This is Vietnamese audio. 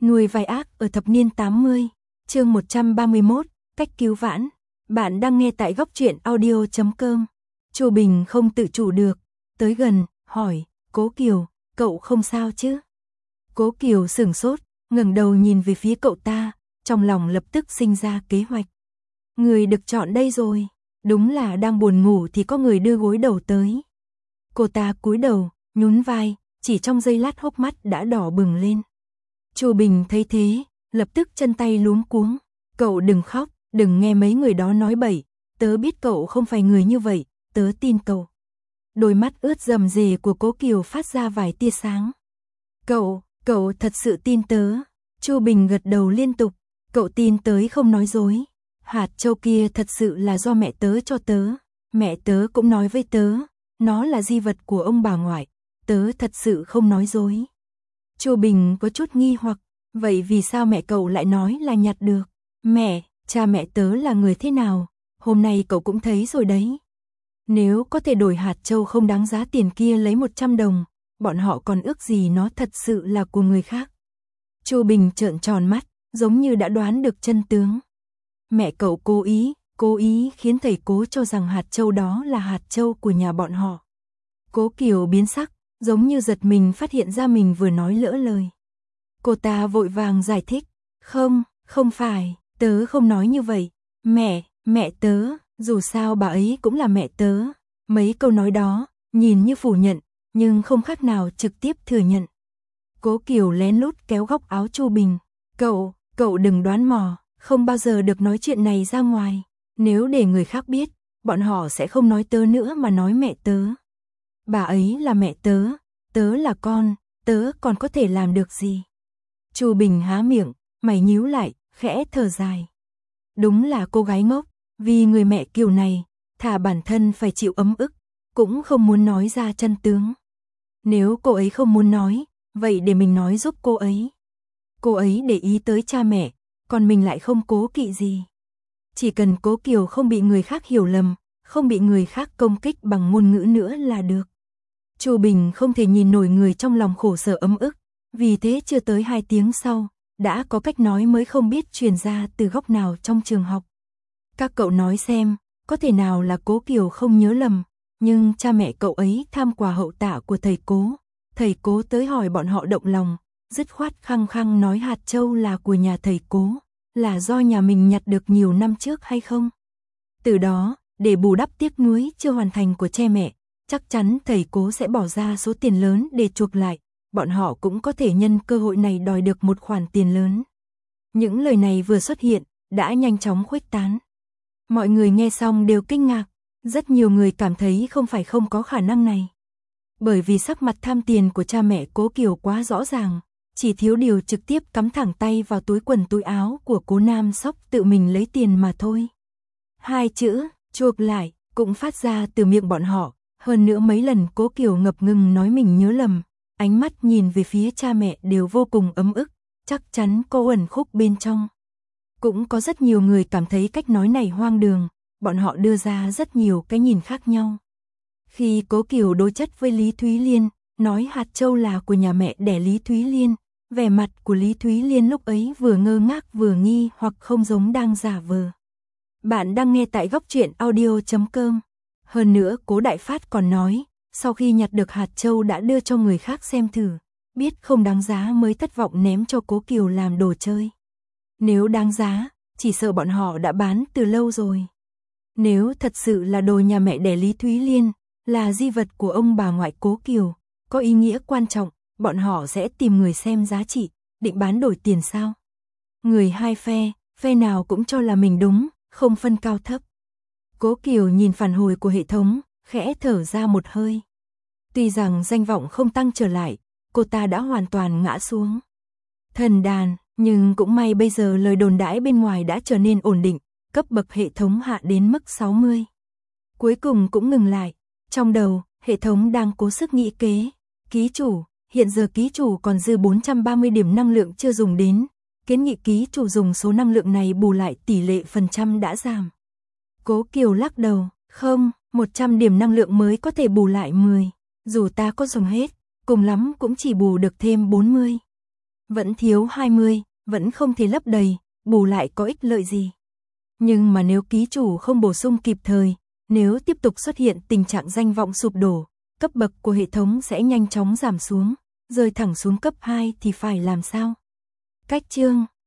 Nuôi vai ác ở thập niên 80, chương 131, cách cứu vãn. Bạn đang nghe tại góc truyện audio.com. Chu Bình không tự chủ được, tới gần, hỏi, Cố Kiều, cậu không sao chứ? Cố Kiều sửng sốt, ngẩng đầu nhìn về phía cậu ta, trong lòng lập tức sinh ra kế hoạch. Người được chọn đây rồi, đúng là đang buồn ngủ thì có người đưa gối đầu tới. Cô ta cúi đầu, nhún vai, chỉ trong giây lát hốc mắt đã đỏ bừng lên. Chu Bình thấy thế, lập tức chân tay luống cuống. Cậu đừng khóc, đừng nghe mấy người đó nói bậy, tớ biết cậu không phải người như vậy, tớ tin cậu. Đôi mắt ướt rầm rề của Cố Kiều phát ra vài tia sáng. Cậu thật sự tin tớ. Chu Bình gật đầu liên tục, cậu tin tớ không nói dối. Hạt châu kia thật sự là do mẹ tớ cho tớ. Mẹ tớ cũng nói với tớ, nó là di vật của ông bà ngoại, tớ thật sự không nói dối. Chu Bình có chút nghi hoặc, vậy vì sao mẹ cậu lại nói là nhặt được? Cha mẹ tớ là người thế nào? Hôm nay cậu cũng thấy rồi đấy. Nếu có thể đổi hạt châu không đáng giá tiền kia lấy 100 đồng, bọn họ còn ước gì nó thật sự là của người khác. Chu Bình trợn tròn mắt, giống như đã đoán được chân tướng. Mẹ cậu cố ý khiến thầy Cố cho rằng hạt châu đó là hạt châu của nhà bọn họ. Cố Kiều biến sắc, giống như giật mình phát hiện ra mình vừa nói lỡ lời. Cô ta vội vàng giải thích, không phải, tớ không nói như vậy. Mẹ tớ, dù sao bà ấy cũng là mẹ tớ. Mấy câu nói đó, nhìn như phủ nhận, nhưng không khác nào trực tiếp thừa nhận. Cố Kiều lén lút kéo góc áo Chu Bình. Cậu đừng đoán mò, không bao giờ được nói chuyện này ra ngoài. Nếu để người khác biết, bọn họ sẽ không nói tớ nữa mà nói mẹ tớ. Bà ấy là mẹ tớ là con, tớ còn có thể làm được gì? Chu Bình há miệng, mày nhíu lại, khẽ thở dài. Đúng là cô gái ngốc, vì người mẹ kiểu này, thà bản thân phải chịu ấm ức, cũng không muốn nói ra chân tướng. Nếu cô ấy không muốn nói, vậy để mình nói giúp cô ấy. Cô ấy để ý tới cha mẹ, còn mình lại không cố kỵ gì. Chỉ cần Cố Kiều không bị người khác hiểu lầm, không bị người khác công kích bằng ngôn ngữ nữa là được. Chu Bình không thể nhìn nổi người trong lòng khổ sở ấm ức, vì thế chưa tới 2 tiếng sau, đã có cách nói mới không biết truyền ra từ góc nào trong trường học. Các cậu nói xem, có thể nào là Cố Kiều không nhớ lầm, nhưng cha mẹ cậu ấy tham quà hậu tạ của thầy Cố tới hỏi bọn họ động lòng, dứt khoát khăng khăng nói hạt châu là của nhà thầy Cố, là do nhà mình nhặt được nhiều năm trước hay không? Từ đó, để bù đắp tiếc nuối chưa hoàn thành của cha mẹ, chắc chắn thầy Cố sẽ bỏ ra số tiền lớn để chuộc lại, bọn họ cũng có thể nhân cơ hội này đòi được một khoản tiền lớn. Những lời này vừa xuất hiện, đã nhanh chóng khuếch tán. Mọi người nghe xong đều kinh ngạc, rất nhiều người cảm thấy không phải không có khả năng này. Bởi vì sắc mặt tham tiền của cha mẹ Cố Kiều quá rõ ràng, chỉ thiếu điều trực tiếp cắm thẳng tay vào túi quần túi áo của Cố Nam Sóc tự mình lấy tiền mà thôi. 2 chữ, chuộc lại, cũng phát ra từ miệng bọn họ, hơn nữa mấy lần Cố Kiều ngập ngừng nói mình nhớ lầm, ánh mắt nhìn về phía cha mẹ đều vô cùng ấm ức, chắc chắn có uẩn khúc bên trong. Cũng có rất nhiều người cảm thấy cách nói này hoang đường, bọn họ đưa ra rất nhiều cái nhìn khác nhau. Khi Cố Kiều đối chất với Lý Thúy Liên, nói hạt châu là của nhà mẹ đẻ Lý Thúy Liên, vẻ mặt của Lý Thúy Liên lúc ấy vừa ngơ ngác vừa nghi hoặc không giống đang giả vờ. Bạn đang nghe tại góc truyện audio.com. Hơn nữa Cố Đại Phát còn nói, sau khi nhặt được hạt châu đã đưa cho người khác xem thử, biết không đáng giá mới thất vọng ném cho Cố Kiều làm đồ chơi. Nếu đáng giá, chỉ sợ bọn họ đã bán từ lâu rồi. Nếu thật sự là đồ nhà mẹ đẻ Lý Thúy Liên, là di vật của ông bà ngoại Cố Kiều, có ý nghĩa quan trọng, bọn họ sẽ tìm người xem giá trị, định bán đổi tiền sao? Người hai phe nào cũng cho là mình đúng, không phân cao thấp. Cố Kiều nhìn phản hồi của hệ thống, khẽ thở ra một hơi. Tuy rằng danh vọng không tăng trở lại, cô ta đã hoàn toàn ngã xuống thần đàn, nhưng cũng may bây giờ lời đồn đãi bên ngoài đã trở nên ổn định, cấp bậc hệ thống hạ đến mức 60. Cuối cùng cũng ngừng lại, trong đầu, hệ thống đang cố sức nghĩ kế. Ký chủ, hiện giờ ký chủ còn dư 430 điểm năng lượng chưa dùng đến, kiến nghị ký chủ dùng số năng lượng này bù lại tỷ lệ phần trăm đã giảm. Cố Kiều lắc đầu, không, 100 điểm năng lượng mới có thể bù lại 10, dù ta có dùng hết, cùng lắm cũng chỉ bù được thêm 40. Vẫn thiếu 20, vẫn không thể lấp đầy, bù lại có ích lợi gì. Nhưng mà nếu ký chủ không bổ sung kịp thời, nếu tiếp tục xuất hiện tình trạng danh vọng sụp đổ, cấp bậc của hệ thống sẽ nhanh chóng giảm xuống, rơi thẳng xuống cấp 2 thì phải làm sao? Cách chương